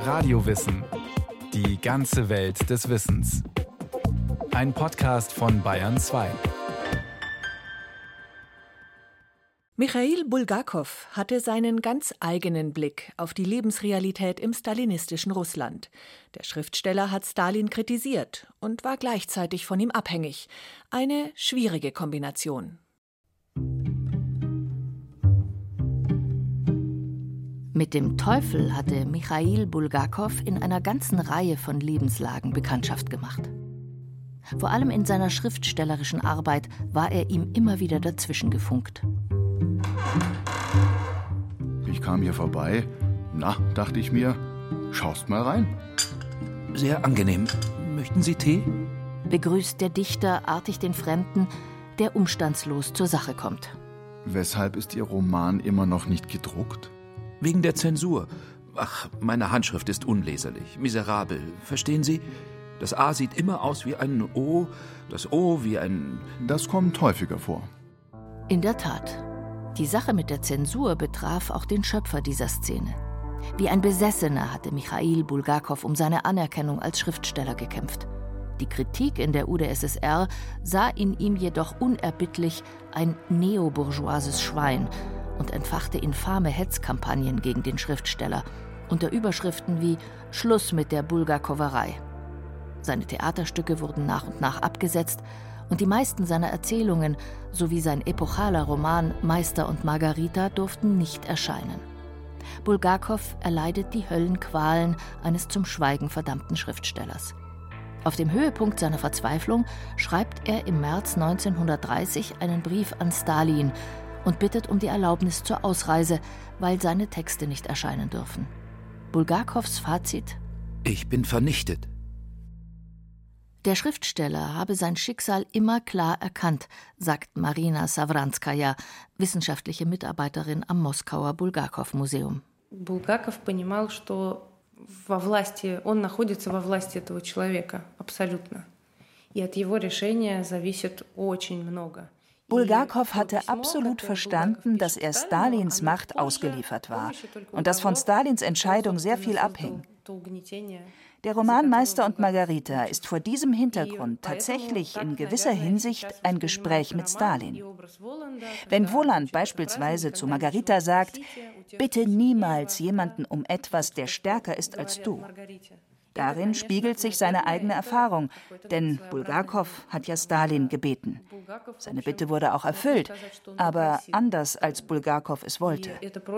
Radiowissen. Die ganze Welt des Wissens. Ein Podcast von Bayern 2. Michail Bulgakow hatte seinen ganz eigenen Blick auf die Lebensrealität im stalinistischen Russland. Der Schriftsteller hat Stalin kritisiert und war gleichzeitig von ihm abhängig. Eine schwierige Kombination. Mit dem Teufel hatte Michail Bulgakow in einer ganzen Reihe von Lebenslagen Bekanntschaft gemacht. Vor allem in seiner schriftstellerischen Arbeit war er ihm immer wieder dazwischen gefunkt. Ich kam hier vorbei. Na, dachte ich mir, schaust mal rein. Sehr angenehm. Möchten Sie Tee? Begrüßt der Dichter artig den Fremden, der umstandslos zur Sache kommt. Weshalb ist Ihr Roman immer noch nicht gedruckt? Wegen der Zensur. Ach, meine Handschrift ist unleserlich, miserabel. Verstehen Sie? Das A sieht immer aus wie ein O, das O wie ein... Das kommt häufiger vor. In der Tat. Die Sache mit der Zensur betraf auch den Schöpfer dieser Szene. Wie ein Besessener hatte Michail Bulgakow um seine Anerkennung als Schriftsteller gekämpft. Die Kritik in der UdSSR sah in ihm jedoch unerbittlich ein neobourgeoises Schwein und entfachte infame Hetzkampagnen gegen den Schriftsteller unter Überschriften wie »Schluss mit der Bulgakowerei«. Seine Theaterstücke wurden nach und nach abgesetzt und die meisten seiner Erzählungen sowie sein epochaler Roman »Meister und Margarita« durften nicht erscheinen. Bulgakow erleidet die Höllenqualen eines zum Schweigen verdammten Schriftstellers. Auf dem Höhepunkt seiner Verzweiflung schreibt er im März 1930 einen Brief an Stalin und bittet um die Erlaubnis zur Ausreise, weil seine Texte nicht erscheinen dürfen. Bulgakows Fazit: Ich bin vernichtet. Der Schriftsteller habe sein Schicksal immer klar erkannt, sagt Marina Savranskaja, wissenschaftliche Mitarbeiterin am Moskauer Bulgakow-Museum. Булгаков понимал, что он находится во власти этого человека, абсолютно. И от его решения зависит очень много. Bulgakow hatte absolut verstanden, dass er Stalins Macht ausgeliefert war und dass von Stalins Entscheidung sehr viel abhing. Der Roman »Meister und Margarita« ist vor diesem Hintergrund tatsächlich in gewisser Hinsicht ein Gespräch mit Stalin. Wenn Voland beispielsweise zu Margarita sagt, »Bitte niemals jemanden um etwas, der stärker ist als du«, darin spiegelt sich seine eigene Erfahrung, denn Bulgakow hat ja Stalin gebeten. Seine Bitte wurde auch erfüllt, aber anders als Bulgakow es wollte.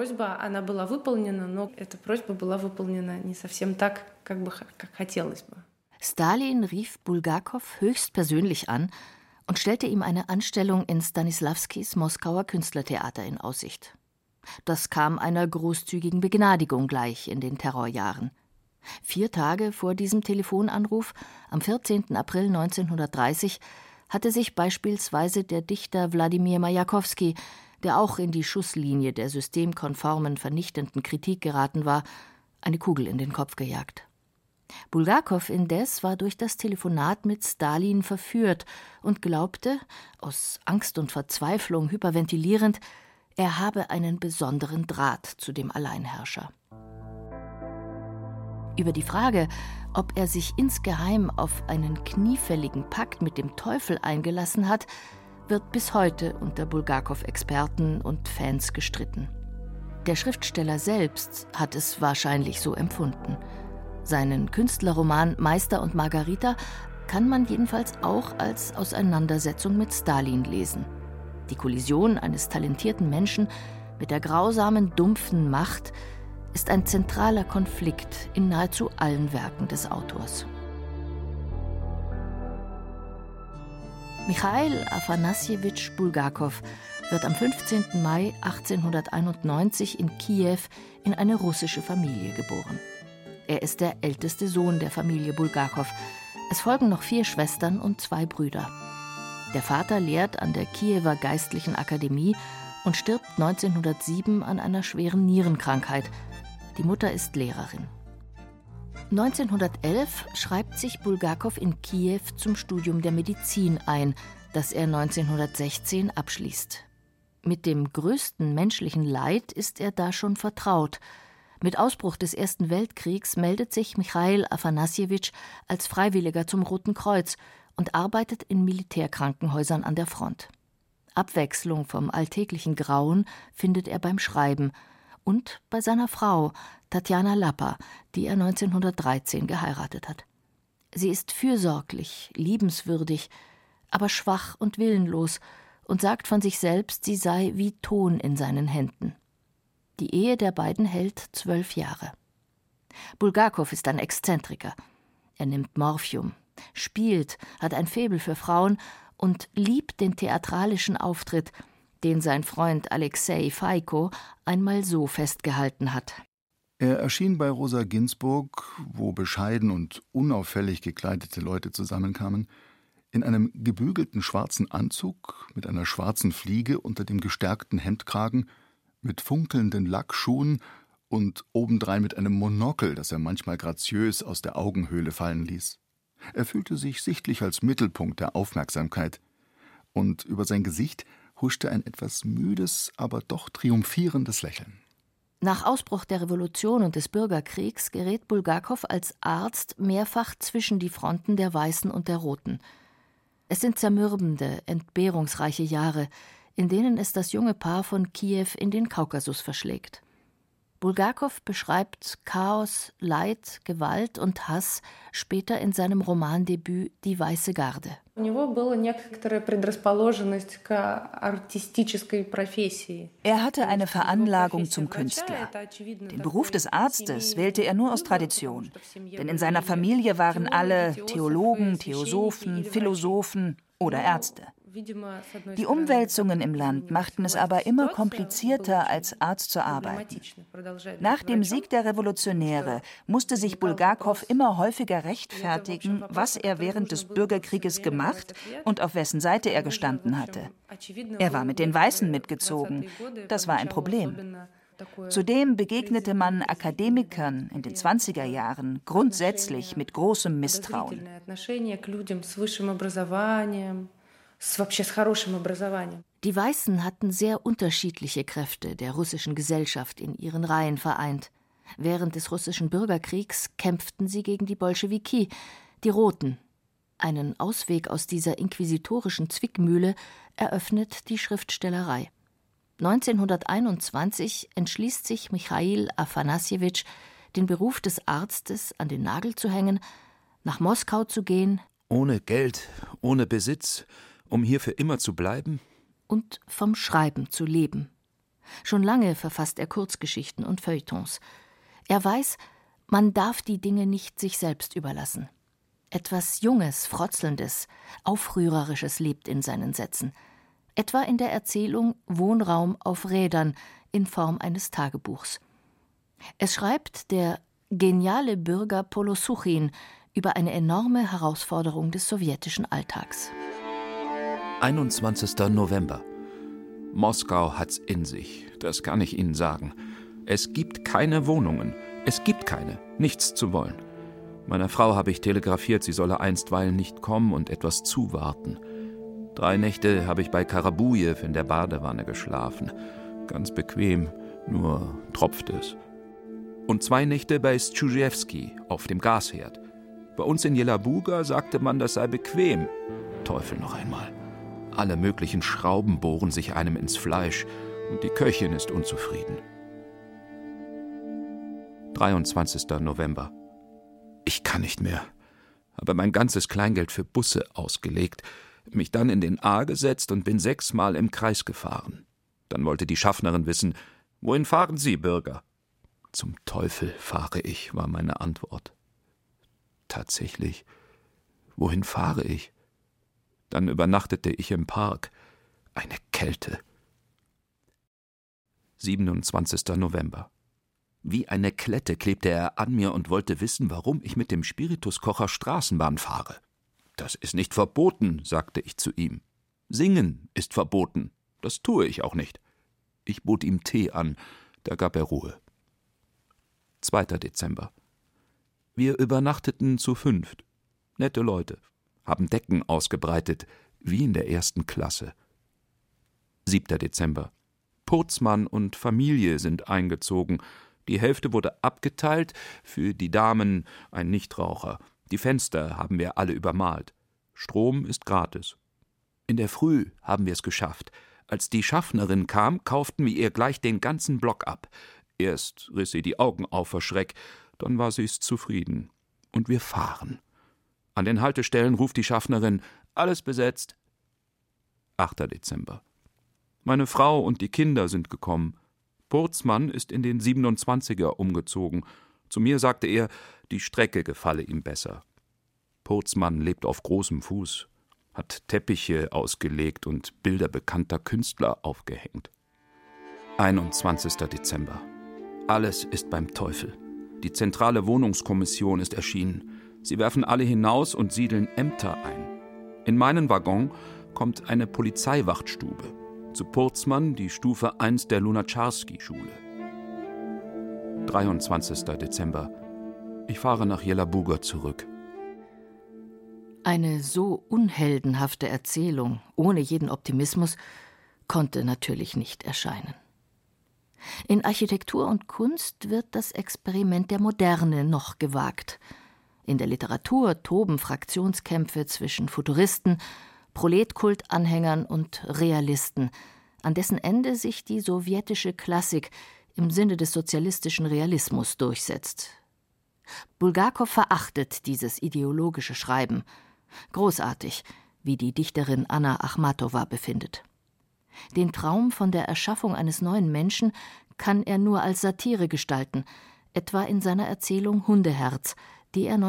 Stalin rief Bulgakow höchstpersönlich an und stellte ihm eine Anstellung in Stanisławskis Moskauer Künstlertheater in Aussicht. Das kam einer großzügigen Begnadigung gleich in den Terrorjahren. 4 Tage vor diesem Telefonanruf, am 14. April 1930, hatte sich beispielsweise der Dichter Wladimir Majakowski, der auch in die Schusslinie der systemkonformen, vernichtenden Kritik geraten war, eine Kugel in den Kopf gejagt. Bulgakow indes war durch das Telefonat mit Stalin verführt und glaubte, aus Angst und Verzweiflung hyperventilierend, er habe einen besonderen Draht zu dem Alleinherrscher. Über die Frage, ob er sich insgeheim auf einen kniefälligen Pakt mit dem Teufel eingelassen hat, wird bis heute unter Bulgakow-Experten und Fans gestritten. Der Schriftsteller selbst hat es wahrscheinlich so empfunden. Seinen Künstlerroman »Meister und Margarita« kann man jedenfalls auch als Auseinandersetzung mit Stalin lesen. Die Kollision eines talentierten Menschen mit der grausamen, dumpfen Macht ist ein zentraler Konflikt in nahezu allen Werken des Autors. Michail Afanassjewitsch Bulgakow wird am 15. Mai 1891 in Kiew in eine russische Familie geboren. Er ist der älteste Sohn der Familie Bulgakow. Es folgen noch 4 Schwestern und 2 Brüder. Der Vater lehrt an der Kiewer Geistlichen Akademie und stirbt 1907 an einer schweren Nierenkrankheit. Die Mutter ist Lehrerin. 1911 schreibt sich Bulgakow in Kiew zum Studium der Medizin ein, das er 1916 abschließt. Mit dem größten menschlichen Leid ist er da schon vertraut. Mit Ausbruch des Ersten Weltkriegs meldet sich Michail Afanassjewitsch als Freiwilliger zum Roten Kreuz und arbeitet in Militärkrankenhäusern an der Front. Abwechslung vom alltäglichen Grauen findet er beim Schreiben und bei seiner Frau, Tatjana Lappa, die er 1913 geheiratet hat. Sie ist fürsorglich, liebenswürdig, aber schwach und willenlos und sagt von sich selbst, sie sei wie Ton in seinen Händen. Die Ehe der beiden hält 12 Jahre. Bulgakow ist ein Exzentriker. Er nimmt Morphium, spielt, hat ein Faible für Frauen und liebt den theatralischen Auftritt, den sein Freund Alexei Feiko einmal so festgehalten hat. Er erschien bei Rosa Ginsburg, wo bescheiden und unauffällig gekleidete Leute zusammenkamen, in einem gebügelten schwarzen Anzug mit einer schwarzen Fliege unter dem gestärkten Hemdkragen, mit funkelnden Lackschuhen und obendrein mit einem Monokel, das er manchmal graziös aus der Augenhöhle fallen ließ. Er fühlte sich sichtlich als Mittelpunkt der Aufmerksamkeit, und über sein Gesicht huschte ein etwas müdes, aber doch triumphierendes Lächeln. Nach Ausbruch der Revolution und des Bürgerkriegs gerät Bulgakow als Arzt mehrfach zwischen die Fronten der Weißen und der Roten. Es sind zermürbende, entbehrungsreiche Jahre, in denen es das junge Paar von Kiew in den Kaukasus verschlägt. Bulgakow beschreibt Chaos, Leid, Gewalt und Hass später in seinem Romandebüt »Die Weiße Garde«. Er hatte eine Veranlagung zum Künstler. Den Beruf des Arztes wählte er nur aus Tradition, denn in seiner Familie waren alle Theologen, Theosophen, Philosophen oder Ärzte. Die Umwälzungen im Land machten es aber immer komplizierter, als Arzt zu arbeiten. Nach dem Sieg der Revolutionäre musste sich Bulgakow immer häufiger rechtfertigen, was er während des Bürgerkrieges gemacht und auf wessen Seite er gestanden hatte. Er war mit den Weißen mitgezogen. Das war ein Problem. Zudem begegnete man Akademikern in den 20er Jahren grundsätzlich mit großem Misstrauen. Die Weißen hatten sehr unterschiedliche Kräfte der russischen Gesellschaft in ihren Reihen vereint. Während des russischen Bürgerkriegs kämpften sie gegen die Bolschewiki, die Roten. Einen Ausweg aus dieser inquisitorischen Zwickmühle eröffnet die Schriftstellerei. 1921 entschließt sich Michail Afanassjewitsch, den Beruf des Arztes an den Nagel zu hängen, nach Moskau zu gehen. Ohne Geld, ohne Besitz, um hier für immer zu bleiben? Und vom Schreiben zu leben. Schon lange verfasst er Kurzgeschichten und Feuilletons. Er weiß, man darf die Dinge nicht sich selbst überlassen. Etwas Junges, Frotzelndes, Aufrührerisches lebt in seinen Sätzen. Etwa in der Erzählung Wohnraum auf Rädern in Form eines Tagebuchs. Es schreibt der geniale Bürger Polosuchin über eine enorme Herausforderung des sowjetischen Alltags. 21. November. Moskau hat's in sich, das kann ich Ihnen sagen. Es gibt keine Wohnungen, es gibt keine, nichts zu wollen. Meiner Frau habe ich telegrafiert, sie solle einstweilen nicht kommen und etwas zuwarten. 3 Nächte habe ich bei Karabujew in der Badewanne geschlafen. Ganz bequem, nur tropfte es. Und 2 Nächte bei Stschujewski auf dem Gasherd. Bei uns in Jelabuga sagte man, das sei bequem. Teufel noch einmal. Alle möglichen Schrauben bohren sich einem ins Fleisch und die Köchin ist unzufrieden. 23. November. Ich kann nicht mehr. Habe mein ganzes Kleingeld für Busse ausgelegt, mich dann in den A gesetzt und bin 6-mal im Kreis gefahren. Dann wollte die Schaffnerin wissen, wohin fahren Sie, Bürger? Zum Teufel fahre ich, war meine Antwort. Tatsächlich, wohin fahre ich? Dann übernachtete ich im Park. Eine Kälte. 27. November. Wie eine Klette klebte er an mir und wollte wissen, warum ich mit dem Spirituskocher Straßenbahn fahre. Das ist nicht verboten, sagte ich zu ihm. Singen ist verboten. Das tue ich auch nicht. Ich bot ihm Tee an, da gab er Ruhe. 2. Dezember. Wir übernachteten zu 5. Nette Leute, haben Decken ausgebreitet, wie in der 1. Klasse. 7. Dezember. Purzmann und Familie sind eingezogen. Die Hälfte wurde abgeteilt, für die Damen ein Nichtraucher. Die Fenster haben wir alle übermalt. Strom ist gratis. In der Früh haben wir es geschafft. Als die Schaffnerin kam, kauften wir ihr gleich den ganzen Block ab. Erst riss sie die Augen auf vor Schreck, dann war sie's zufrieden. Und wir fahren. An den Haltestellen ruft die Schaffnerin: Alles besetzt. 8. Dezember. Meine Frau und die Kinder sind gekommen. Purzmann ist in den 27er umgezogen. Zu mir sagte er, die Strecke gefalle ihm besser. Purzmann lebt auf großem Fuß, hat Teppiche ausgelegt und Bilder bekannter Künstler aufgehängt. 21. Dezember. Alles ist beim Teufel. Die zentrale Wohnungskommission ist erschienen. Sie werfen alle hinaus und siedeln Ämter ein. In meinen Waggon kommt eine Polizeiwachtstube. Zu Purzmann die Stufe 1 der Lunacharsky-Schule. 23. Dezember. Ich fahre nach Jelabuga zurück. Eine so unheldenhafte Erzählung, ohne jeden Optimismus, konnte natürlich nicht erscheinen. In Architektur und Kunst wird das Experiment der Moderne noch gewagt. In der Literatur toben Fraktionskämpfe zwischen Futuristen, Proletkult-Anhängern und Realisten, an dessen Ende sich die sowjetische Klassik im Sinne des sozialistischen Realismus durchsetzt. Bulgakow verachtet dieses ideologische Schreiben. Großartig, wie die Dichterin Anna Achmatowa befindet. Den Traum von der Erschaffung eines neuen Menschen kann er nur als Satire gestalten, etwa in seiner Erzählung Hundeherz, die er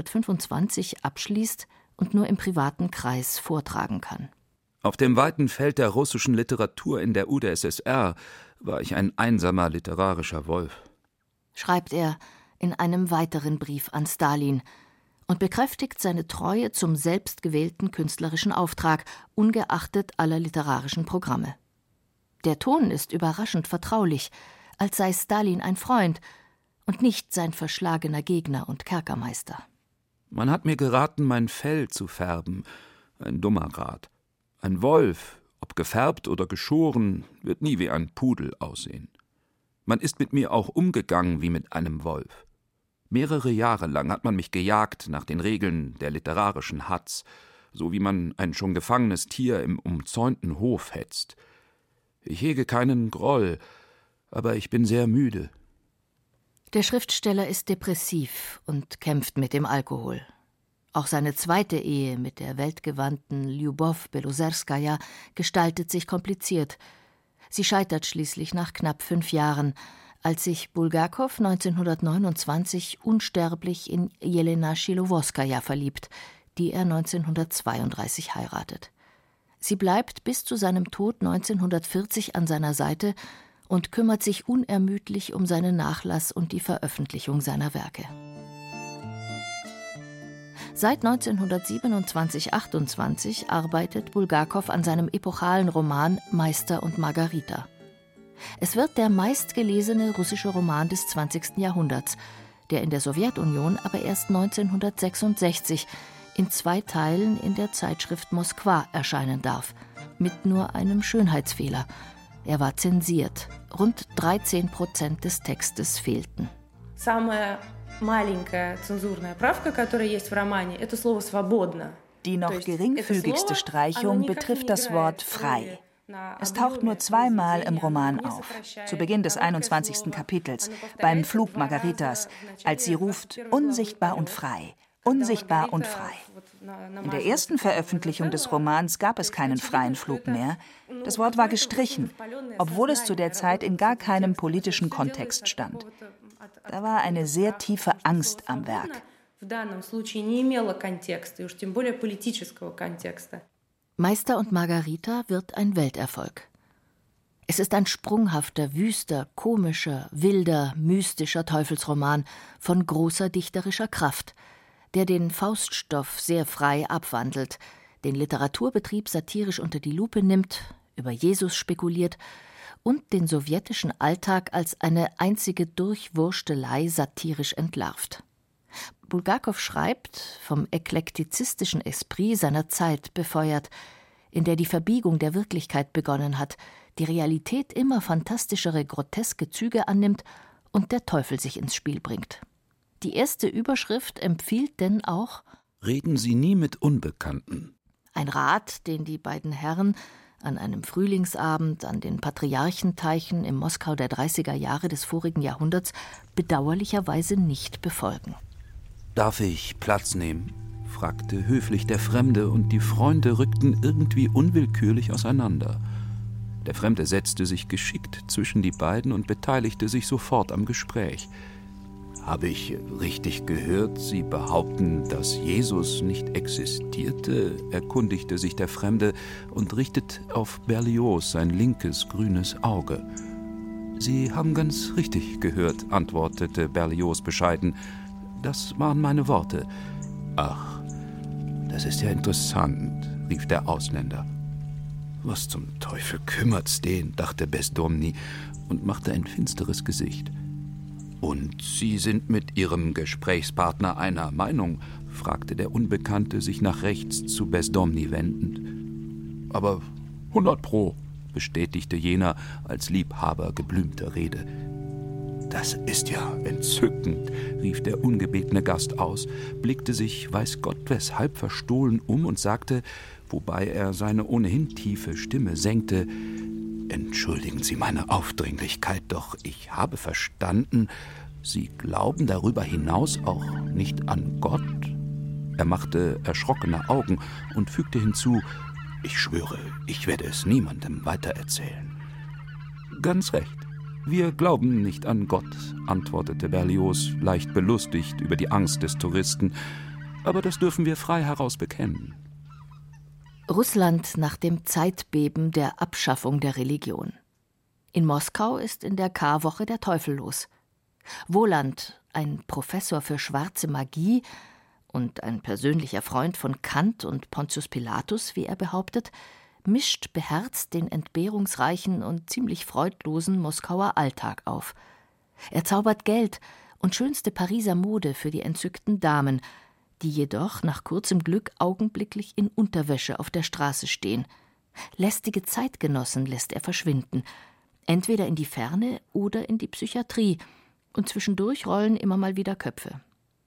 1925 abschließt und nur im privaten Kreis vortragen kann. Auf dem weiten Feld der russischen Literatur in der UdSSR war ich ein einsamer literarischer Wolf. Schreibt er in einem weiteren Brief an Stalin und bekräftigt seine Treue zum selbstgewählten künstlerischen Auftrag, ungeachtet aller literarischen Programme. Der Ton ist überraschend vertraulich, als sei Stalin ein Freund und nicht sein verschlagener Gegner und Kerkermeister. Man hat mir geraten, mein Fell zu färben. Ein dummer Rat. Ein Wolf, ob gefärbt oder geschoren, wird nie wie ein Pudel aussehen. Man ist mit mir auch umgegangen wie mit einem Wolf. Mehrere Jahre lang hat man mich gejagt nach den Regeln der literarischen Hatz, so wie man ein schon gefangenes Tier im umzäunten Hof hetzt. Ich hege keinen Groll, aber ich bin sehr müde. Der Schriftsteller ist depressiv und kämpft mit dem Alkohol. Auch seine zweite Ehe mit der weltgewandten Lyubow Belozerskaja gestaltet sich kompliziert. Sie scheitert schließlich nach knapp 5 Jahren, als sich Bulgakow 1929 unsterblich in Jelena Schilowoskaja verliebt, die er 1932 heiratet. Sie bleibt bis zu seinem Tod 1940 an seiner Seite und kümmert sich unermüdlich um seinen Nachlass und die Veröffentlichung seiner Werke. Seit 1927/28 arbeitet Bulgakow an seinem epochalen Roman Meister und Margarita. Es wird der meistgelesene russische Roman des 20. Jahrhunderts, der in der Sowjetunion aber erst 1966 in 2 Teilen in der Zeitschrift Moskwa erscheinen darf, mit nur einem Schönheitsfehler. Er war zensiert. Rund 13% des Textes fehlten. Die noch geringfügigste Streichung betrifft das Wort frei. Es taucht nur 2-mal im Roman auf, zu Beginn des 21. Kapitels, beim Flug Margaritas, als sie ruft, unsichtbar und frei, unsichtbar und frei. In der ersten Veröffentlichung des Romans gab es keinen freien Flug mehr. Das Wort war gestrichen, obwohl es zu der Zeit in gar keinem politischen Kontext stand. Da war eine sehr tiefe Angst am Werk. Meister und Margarita wird ein Welterfolg. Es ist ein sprunghafter, wüster, komischer, wilder, mystischer Teufelsroman von großer dichterischer Kraft, der den Fauststoff sehr frei abwandelt, den Literaturbetrieb satirisch unter die Lupe nimmt, über Jesus spekuliert und den sowjetischen Alltag als eine einzige Durchwurstelei satirisch entlarvt. Bulgakow schreibt, vom eklektizistischen Esprit seiner Zeit befeuert, in der die Verbiegung der Wirklichkeit begonnen hat, die Realität immer fantastischere, groteske Züge annimmt und der Teufel sich ins Spiel bringt. Die erste Überschrift empfiehlt denn auch: Reden Sie nie mit Unbekannten. Ein Rat, den die beiden Herren an einem Frühlingsabend an den Patriarchenteichen im Moskau der 30er Jahre des vorigen Jahrhunderts bedauerlicherweise nicht befolgen. »Darf ich Platz nehmen?« fragte höflich der Fremde, und die Freunde rückten irgendwie unwillkürlich auseinander. Der Fremde setzte sich geschickt zwischen die beiden und beteiligte sich sofort am Gespräch. »Habe ich richtig gehört, Sie behaupten, dass Jesus nicht existierte?« erkundigte sich der Fremde und richtete auf Berlioz sein linkes, grünes Auge. »Sie haben ganz richtig gehört«, antwortete Berlioz bescheiden. »Das waren meine Worte.« »Ach, das ist ja interessant«, rief der Ausländer. »Was zum Teufel kümmert's den?«, dachte Bezdomny und machte ein finsteres Gesicht. »Und Sie sind mit Ihrem Gesprächspartner einer Meinung?«, fragte der Unbekannte, sich nach rechts zu Bezdomny wendend. »Aber 100 Pro«, bestätigte jener als Liebhaber geblümter Rede. »Das ist ja entzückend«, rief der ungebetene Gast aus, blickte sich weiß Gott weshalb verstohlen um und sagte, wobei er seine ohnehin tiefe Stimme senkte: »Entschuldigen Sie meine Aufdringlichkeit, doch ich habe verstanden, Sie glauben darüber hinaus auch nicht an Gott?« Er machte erschrockene Augen und fügte hinzu: »Ich schwöre, ich werde es niemandem weitererzählen.« »Ganz recht. Wir glauben nicht an Gott«, antwortete Berlioz, leicht belustigt über die Angst des Touristen. »Aber das dürfen wir frei heraus bekennen.« Russland nach dem Zeitbeben der Abschaffung der Religion. In Moskau ist in der Karwoche der Teufel los. Wohland, ein Professor für schwarze Magie und ein persönlicher Freund von Kant und Pontius Pilatus, wie er behauptet, mischt beherzt den entbehrungsreichen und ziemlich freudlosen Moskauer Alltag auf. Er zaubert Geld und schönste Pariser Mode für die entzückten Damen, die jedoch nach kurzem Glück augenblicklich in Unterwäsche auf der Straße stehen. Lästige Zeitgenossen lässt er verschwinden, entweder in die Ferne oder in die Psychiatrie, und zwischendurch rollen immer mal wieder Köpfe.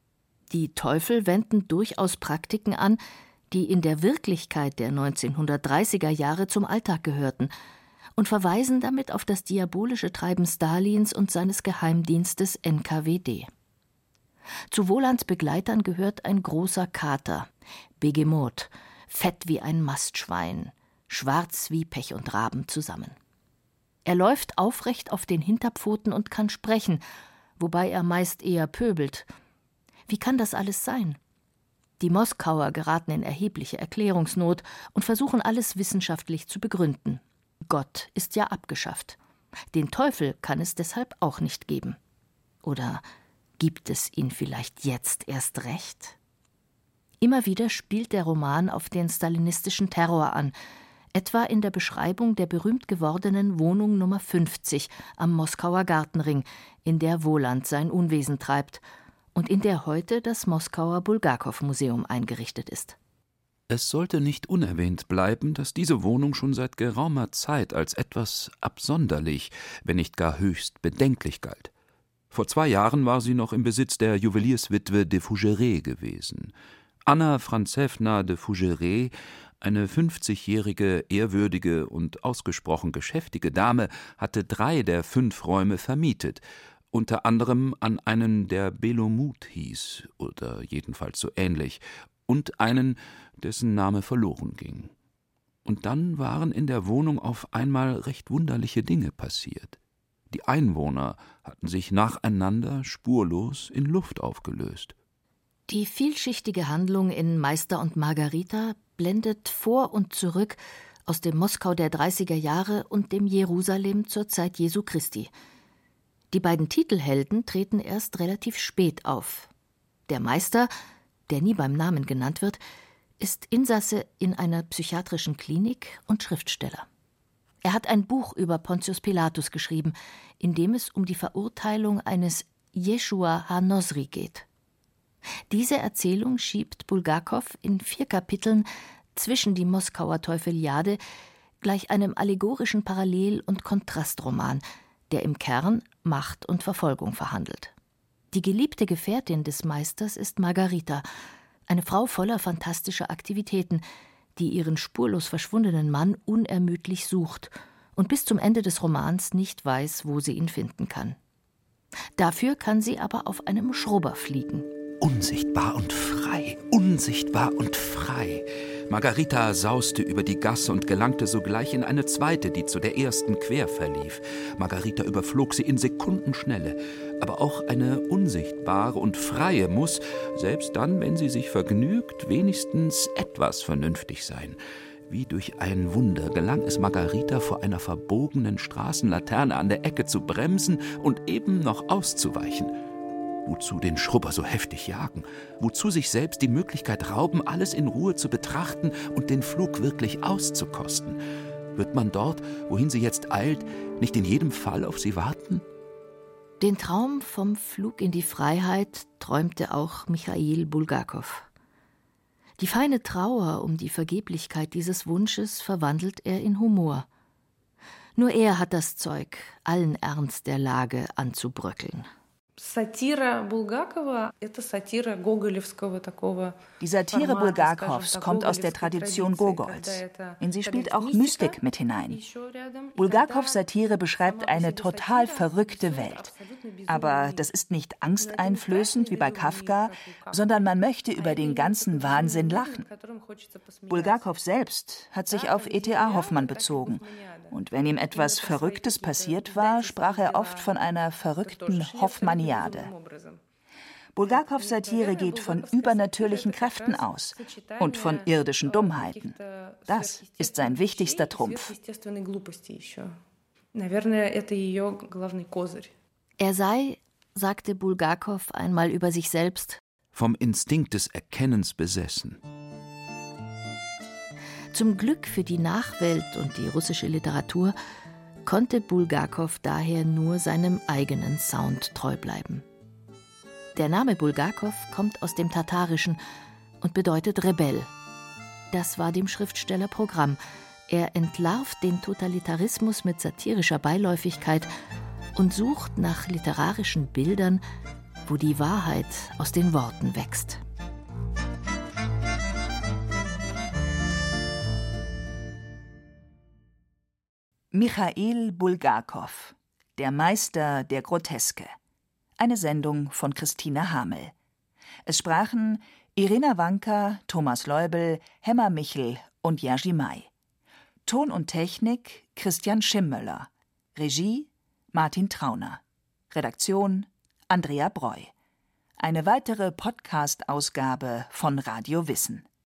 Die Teufel wenden durchaus Praktiken an, die in der Wirklichkeit der 1930er Jahre zum Alltag gehörten, und verweisen damit auf das diabolische Treiben Stalins und seines Geheimdienstes NKWD. Zu Wohlands Begleitern gehört ein großer Kater, Begemoth, fett wie ein Mastschwein, schwarz wie Pech und Raben zusammen. Er läuft aufrecht auf den Hinterpfoten und kann sprechen, wobei er meist eher pöbelt. Wie kann das alles sein? Die Moskauer geraten in erhebliche Erklärungsnot und versuchen alles wissenschaftlich zu begründen. Gott ist ja abgeschafft. Den Teufel kann es deshalb auch nicht geben. Oder gibt es ihn vielleicht jetzt erst recht? Immer wieder spielt der Roman auf den stalinistischen Terror an, etwa in der Beschreibung der berühmt gewordenen Wohnung Nummer 50 am Moskauer Gartenring, in der Wohland sein Unwesen treibt und in der heute das Moskauer Bulgakow-Museum eingerichtet ist. Es sollte nicht unerwähnt bleiben, dass diese Wohnung schon seit geraumer Zeit als etwas absonderlich, wenn nicht gar höchst bedenklich galt. Vor 2 Jahren war sie noch im Besitz der Juwelierswitwe de Fougeray gewesen. Anna Franzewna de Fougeray, eine 50-jährige, ehrwürdige und ausgesprochen geschäftige Dame, hatte 3 der 5 Räume vermietet, unter anderem an einen, der Belomut hieß, oder jedenfalls so ähnlich, und einen, dessen Name verloren ging. Und dann waren in der Wohnung auf einmal recht wunderliche Dinge passiert. Die Einwohner hatten sich nacheinander spurlos in Luft aufgelöst. Die vielschichtige Handlung in Meister und Margarita blendet vor und zurück aus dem Moskau der 30er Jahre und dem Jerusalem zur Zeit Jesu Christi. Die beiden Titelhelden treten erst relativ spät auf. Der Meister, der nie beim Namen genannt wird, ist Insasse in einer psychiatrischen Klinik und Schriftsteller. Er hat ein Buch über Pontius Pilatus geschrieben, in dem es um die Verurteilung eines Jeschua ha-Nosri geht. Diese Erzählung schiebt Bulgakow in 4 Kapiteln zwischen die Moskauer Teufeliade gleich einem allegorischen Parallel- und Kontrastroman, der im Kern Macht und Verfolgung verhandelt. Die geliebte Gefährtin des Meisters ist Margarita, eine Frau voller fantastischer Aktivitäten, die ihren spurlos verschwundenen Mann unermüdlich sucht und bis zum Ende des Romans nicht weiß, wo sie ihn finden kann. Dafür kann sie aber auf einem Schrubber fliegen. Unsichtbar und frei, unsichtbar und frei. Margarita sauste über die Gasse und gelangte sogleich in eine zweite, die zu der ersten quer verlief. Margarita überflog sie in Sekundenschnelle. Aber auch eine unsichtbare und freie muss, selbst dann, wenn sie sich vergnügt, wenigstens etwas vernünftig sein. Wie durch ein Wunder gelang es Margarita, vor einer verbogenen Straßenlaterne an der Ecke zu bremsen und eben noch auszuweichen. Wozu den Schrubber so heftig jagen? Wozu sich selbst die Möglichkeit rauben, alles in Ruhe zu betrachten und den Flug wirklich auszukosten? Wird man dort, wohin sie jetzt eilt, nicht in jedem Fall auf sie warten? Den Traum vom Flug in die Freiheit träumte auch Michail Bulgakow. Die feine Trauer um die Vergeblichkeit dieses Wunsches verwandelt er in Humor. Nur er hat das Zeug, allen Ernst der Lage anzubröckeln. Die Satire Bulgakows kommt aus der Tradition Gogols. In sie spielt auch Mystik mit hinein. Bulgakows Satire beschreibt eine total verrückte Welt. Aber das ist nicht angsteinflößend wie bei Kafka, sondern man möchte über den ganzen Wahnsinn lachen. Bulgakow selbst hat sich auf E.T.A. Hoffmann bezogen. Und wenn ihm etwas Verrücktes passiert war, sprach er oft von einer verrückten Hoffmanniade. Bulgakows Satire geht von übernatürlichen Kräften aus und von irdischen Dummheiten. Das ist sein wichtigster Trumpf. Er sei, sagte Bulgakow einmal über sich selbst, vom Instinkt des Erkennens besessen. Zum Glück für die Nachwelt und die russische Literatur konnte Bulgakow daher nur seinem eigenen Sound treu bleiben. Der Name Bulgakow kommt aus dem Tatarischen und bedeutet Rebell. Das war dem Schriftsteller Programm. Er entlarvt den Totalitarismus mit satirischer Beiläufigkeit und sucht nach literarischen Bildern, wo die Wahrheit aus den Worten wächst. Michail Bulgakow, der Meister der Groteske. Eine Sendung von Christine Hamel. Es sprachen Irina Wanka, Thomas Leubel, Hemmer Michel und Jerzy May. Ton und Technik Christian Schimmöller. Regie Martin Trauner. Redaktion Andrea Breu. Eine weitere Podcast-Ausgabe von Radio Wissen.